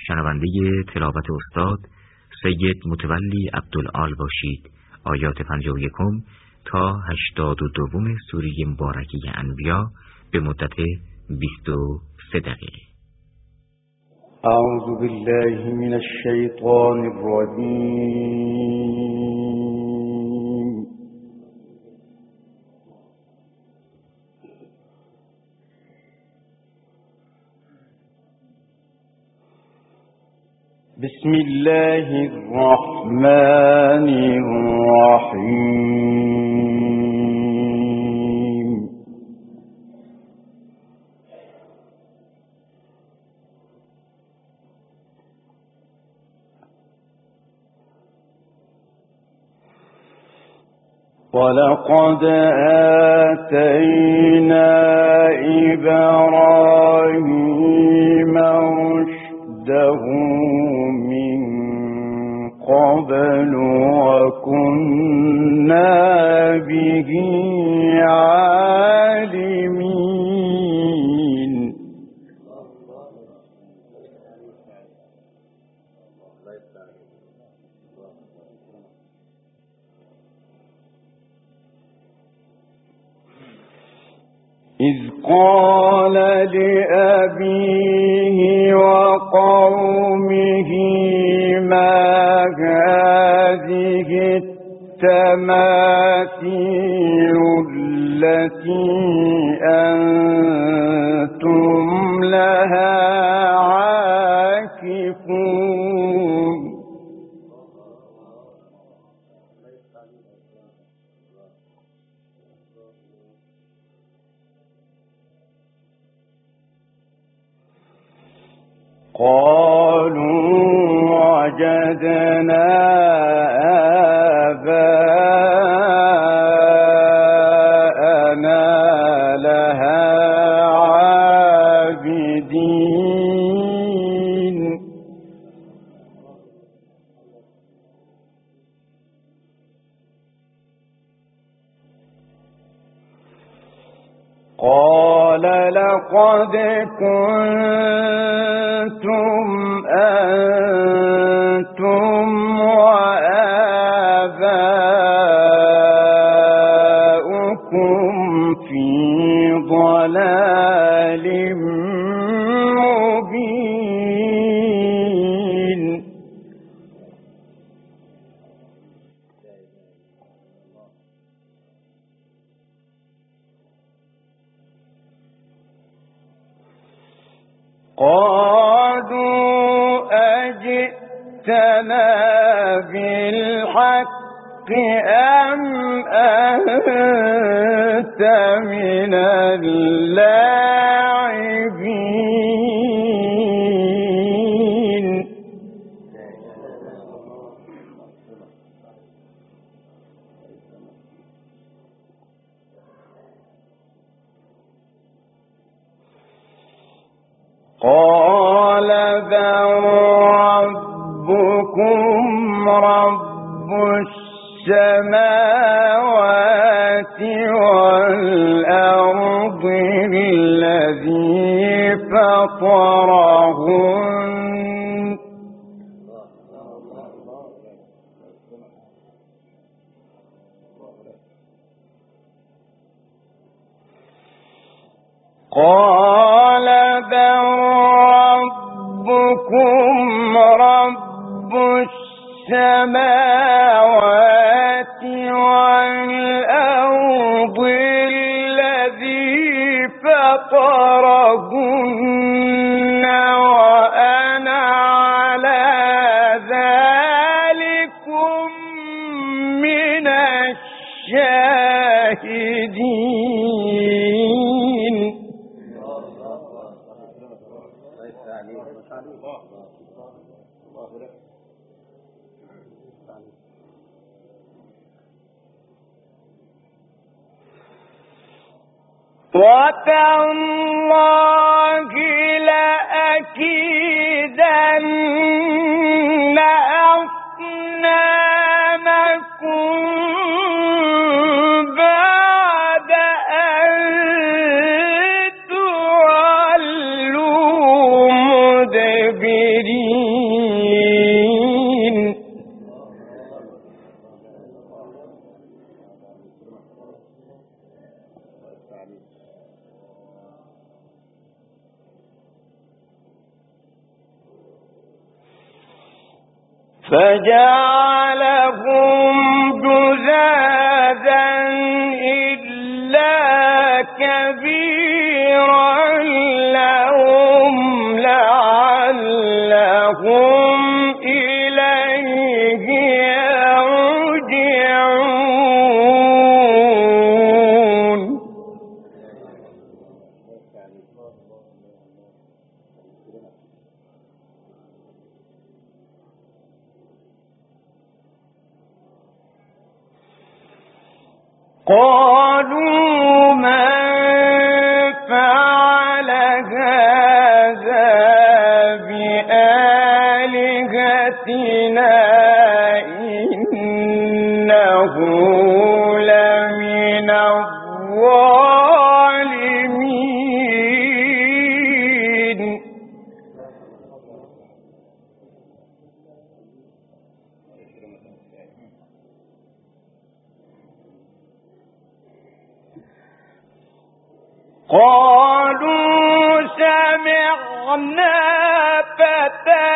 شنونده تلاوت استاد سید متولی عبدالعال باشید. آیات 51 تا 82 سوره مبارکه انبیا به مدت 23 دقیقه. اعوذ بالله من الشیطان الرجیم. بسم الله الرحمن الرحیم. ولقد آتينا إبراهيم رشده من قبل وكنا به عالمين. إذ قال لأبيه وقومه ما هذه التماثيل التي أنتم لها عاكفون. قالوا وجدنا آباءنا لها عابدين. قال لقد كنتم أنتم وآباؤكم في ضلال مبين. قالوا أجئتنا بالحق أم أنت من اللاعبين. قال بل ربكم رب السماوات والأرض الذي فطرهن قال بل ربكم رب السماوات والأرض الذي فطرهن وأنا على ذلكم من الشاهدين. وتالله لأكيدن أصنامكم بعد أن تولوا مدبرين. فجعلهم جذاذا إلا كبيرا لهم لعلهم إليه يرجعون قالوا من فعل هذا بآلهتنا إنه لمن الظالمين قالوا سمعنا فتى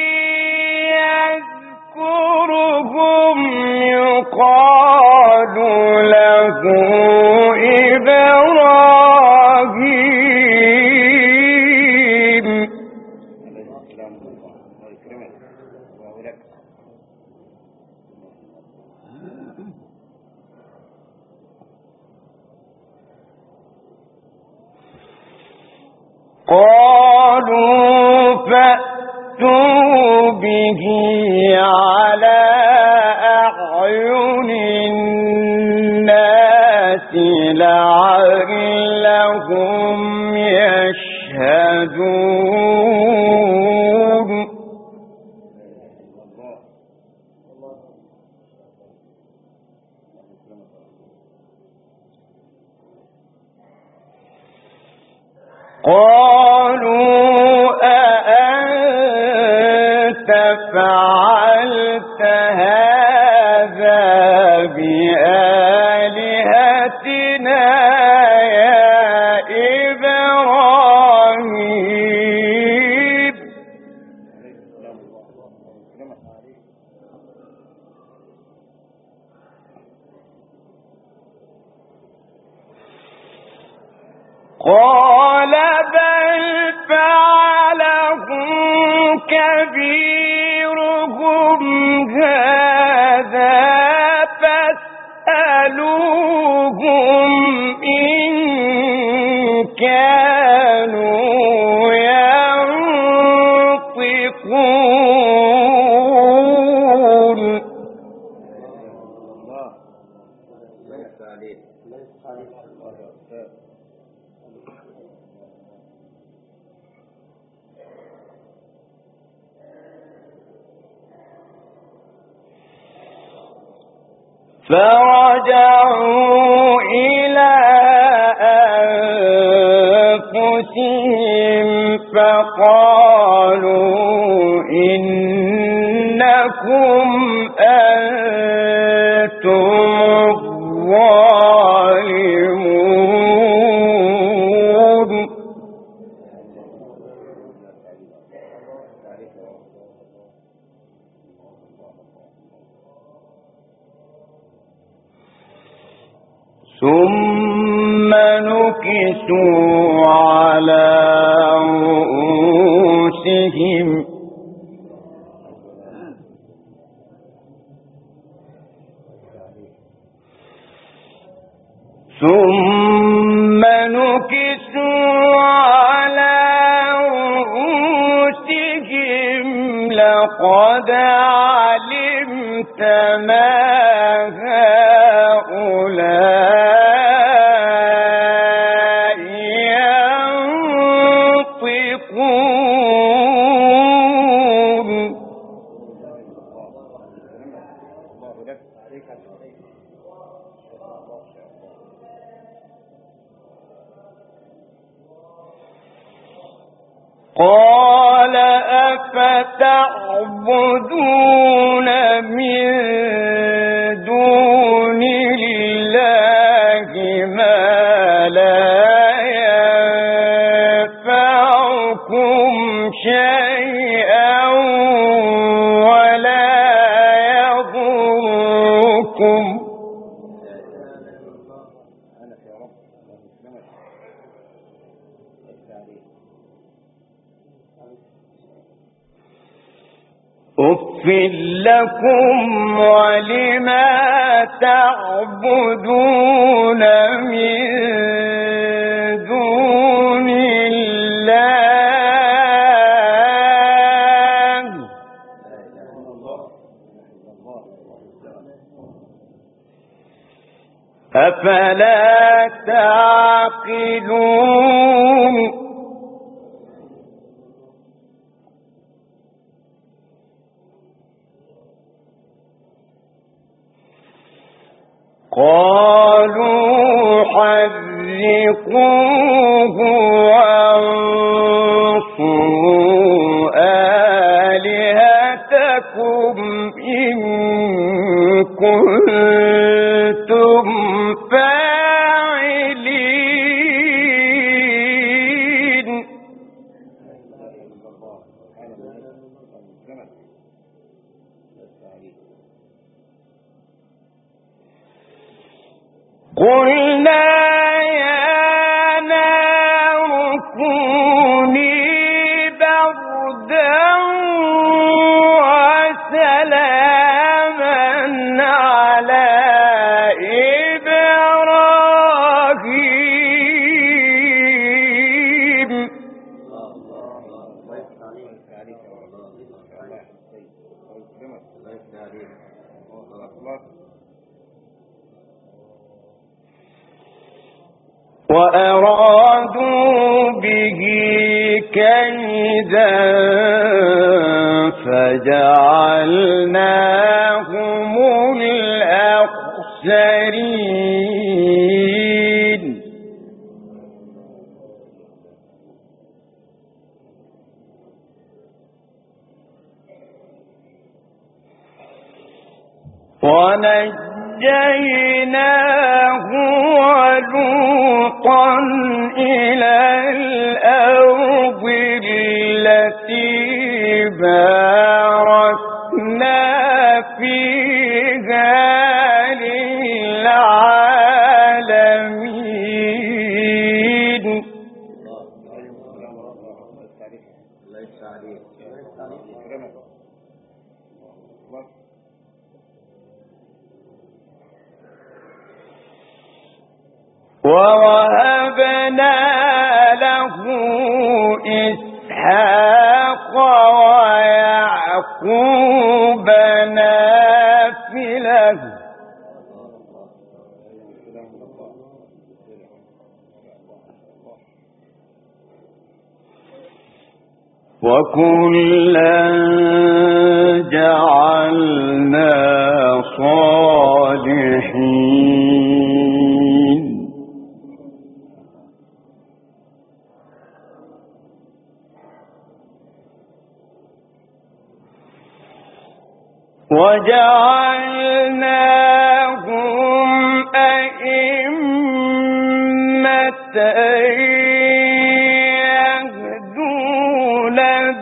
يذكرهم يقال له إبراهيم قالوا فأتوا به على أعين الناس لعلهم يشهدون قالوا أأنت فعلت هذا بآلهتنا يا إبراهيم قال بل فعله كبيرهم هذا فاسألوهم إن كانوا ينطقون فرجعوا إلى أنفسهم فقالوا إنكم أنتم الظالمون ثم نكسوا على رؤوسهم لقد علمت ما هؤلاء ينطقون قال أفتأتون تعبدون من دون الله ما لا ينفعكم شيئا ولا يضركم أُفٍّ لكم ولما تعبدون من دون الله أفلا تعقلون قالوا حرقوه وانصروا آلهتكم إن كنتم فاعلين قلنا يا نار كوني بردا وسلاما على إبراهيم وأرادوا به كيدا فجعلناهم الأخسرين ونجيناه ولوطا إلى الأرض التي باركنا فيها للعالمين ووهبنا له إسحاق ويعقوب نافلة وكلا جعلنا صالحين وجعلناهم أئمة يهدون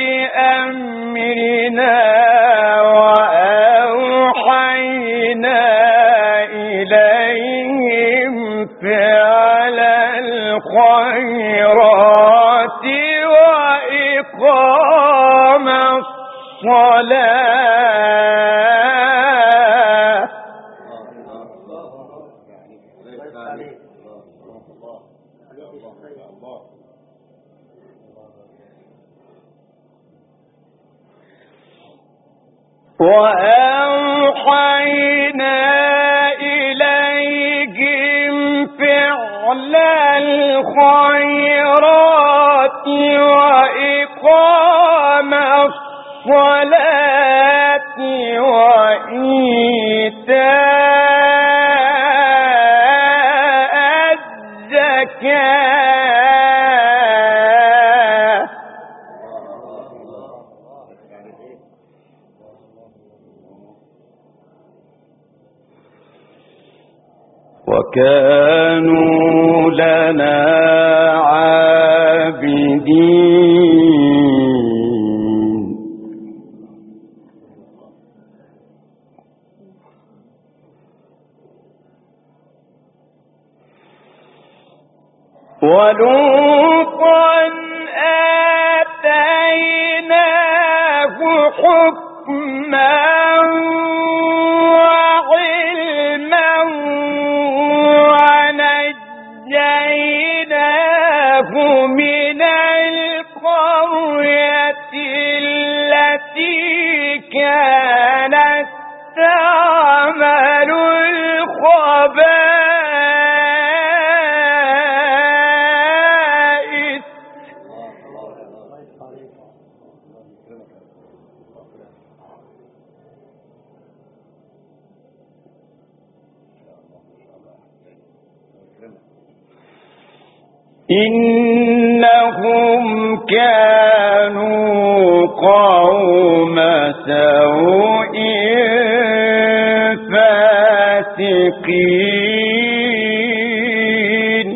بأمرنا وأوحينا إليهم فعل الخيرات وإقام الصلاة وأوحينا إليهم فعل الخيرات وإقام الصلاة وإيتاء الزكاة وكانوا لنا عابدين. ولوطا آتيناه حكما وعلما ونجيناه من القرية التي كانت تعمل الخبائث إنهم كانوا قوم سوء فاسقين.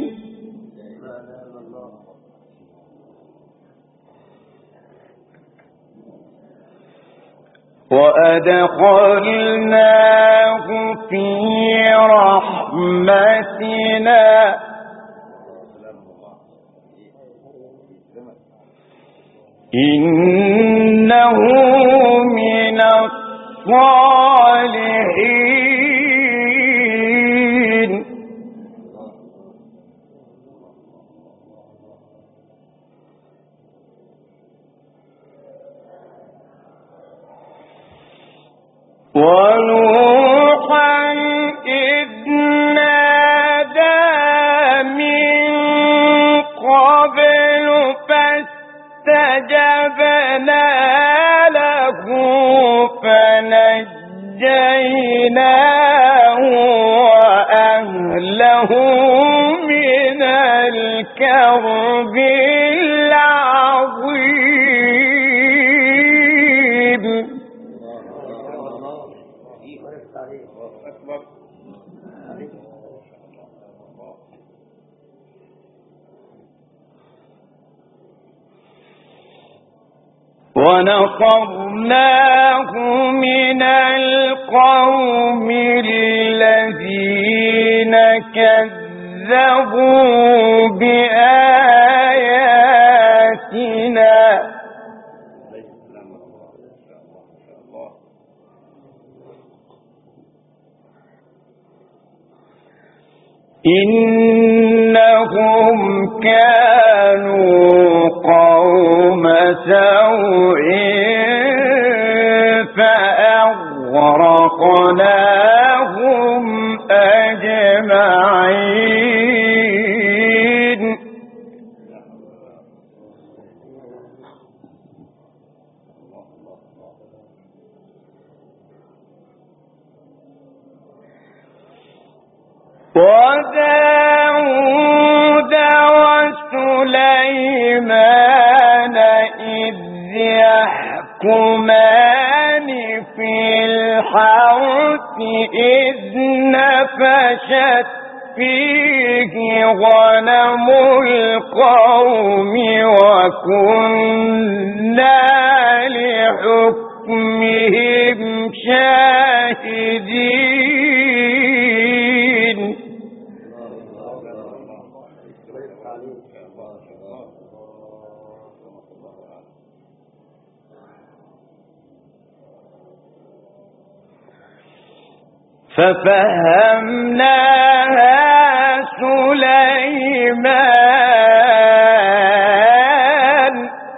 وأدخلناه في رحمتنا إنه من الصالحين. ونوحا إذ نادى من قبل فاستجبنا له فنجيناه وأهله من الكرب العظيم. ونصرناه من القوم الذين كذبوا بآياتنا إنهم كانوا قوم سوء فأغرقناهم أجمعين. وداود وسليمان إذ يحكمان في الحرث إذ نفشت فيه غنم القوم وكنا لحكمهم شاهدين. ففهمناها سليمان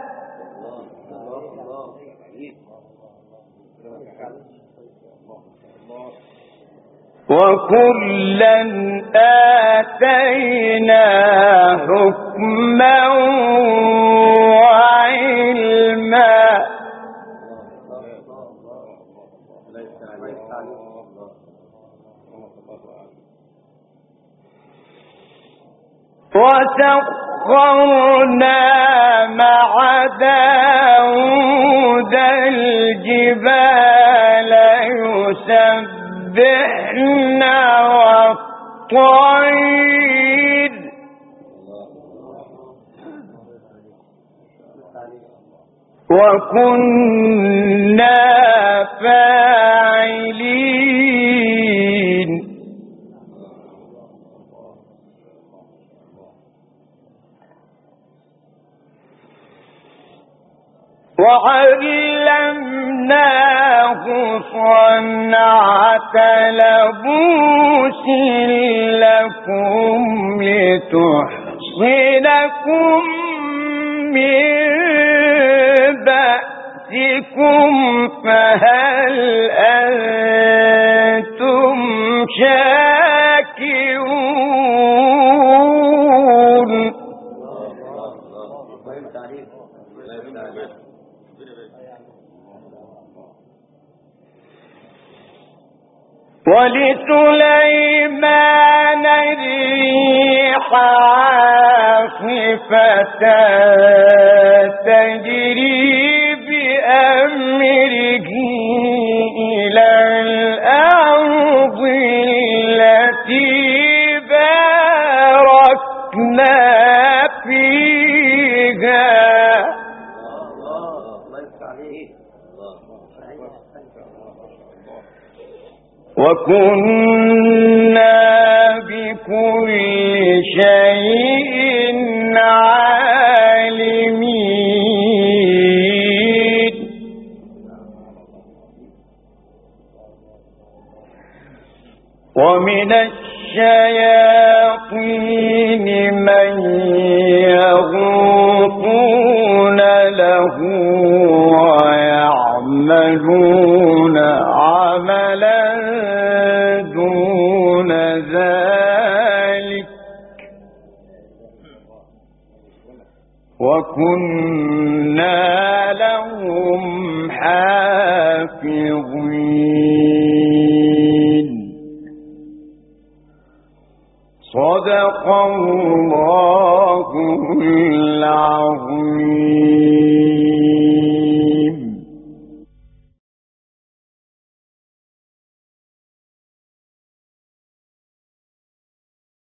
وكلا آتينا حكما وعلما وسخرنا مع داود الجبال يسبحن والطير الطير وكنا فاعلين وعلمناه صنعة لبوس لكم لتحصنكم من بأسكم فهل أنتم شاكرون ولسليمان الريح عاصفة تجري بأمره إلى الأرض التي باركنا فيها وكنا بكل شيء عالمين ومن الشياطين من يغوصون له ويعملون عملا دون ذلك وكنا لهم حافظين صدق الله العظيم.